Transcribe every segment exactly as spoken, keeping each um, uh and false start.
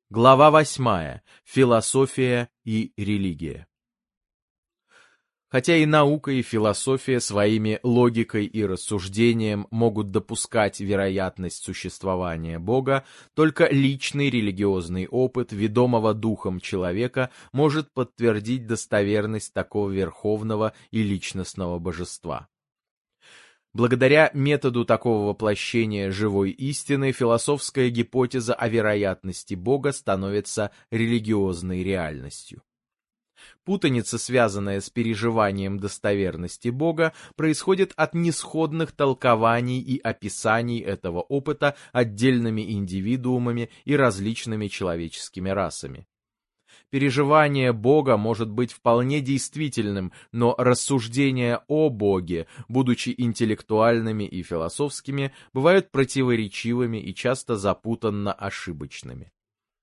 Глава восьмая. Философия и религия. Хотя и наука, и философия своими логикой и рассуждением могут допускать вероятность существования Бога, только личный религиозный опыт ведомого духом человека может подтвердить достоверность такого верховного и личностного божества. Благодаря методу такого воплощения живой истины философская гипотеза о вероятности Бога становится религиозной реальностью. Путаница, связанная с переживанием достоверности Бога, происходит от несходных толкований и описаний этого опыта отдельными индивидуумами и различными человеческими расами. Переживание Бога может быть вполне действительным, но рассуждения о Боге, будучи интеллектуальными и философскими, бывают противоречивыми и часто запутанно ошибочными.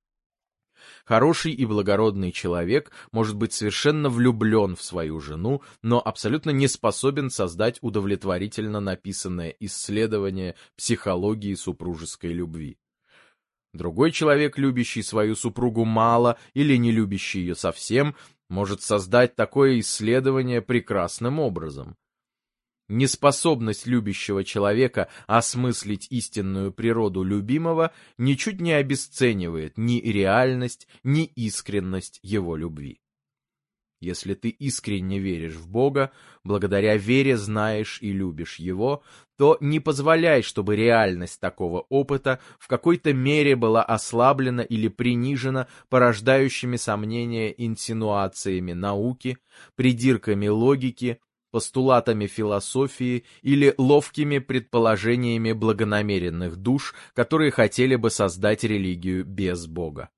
Хороший и благородный человек может быть совершенно влюблен в свою жену, но абсолютно не способен создать удовлетворительно написанное исследование психологии супружеской любви. Другой человек, любящий свою супругу мало или не любящий ее совсем, может создать такое исследование прекрасным образом. Неспособность любящего человека осмыслить истинную природу любимого ничуть не обесценивает ни реальность, ни искренность его любви. Если ты искренне веришь в Бога, благодаря вере знаешь и любишь Его, то не позволяй, чтобы реальность такого опыта в какой-то мере была ослаблена или принижена порождающими сомнения инсинуациями науки, придирками логики, постулатами философии или ловкими предположениями благонамеренных душ, которые хотели бы создать религию без Бога.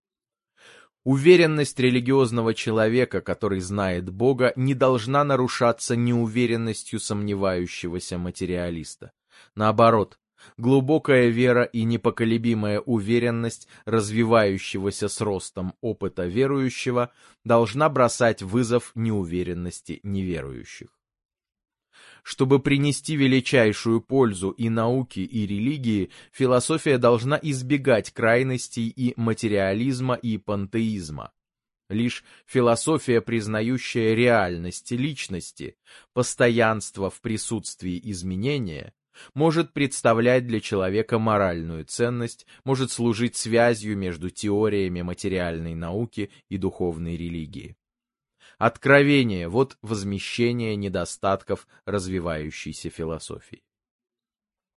Уверенность религиозного человека, который знает Бога, не должна нарушаться неуверенностью сомневающегося материалиста. Наоборот, глубокая вера и непоколебимая уверенность развивающегося с ростом опыта верующего должна бросать вызов неуверенности неверующих. Чтобы принести величайшую пользу и науке, и религии, философия должна избегать крайностей и материализма, и пантеизма. Лишь философия, признающая реальность личности, постоянство в присутствии изменения, может представлять для человека моральную ценность, может служить связью между теориями материальной науки и духовной религии. Откровение – вот возмещение недостатков развивающейся философии.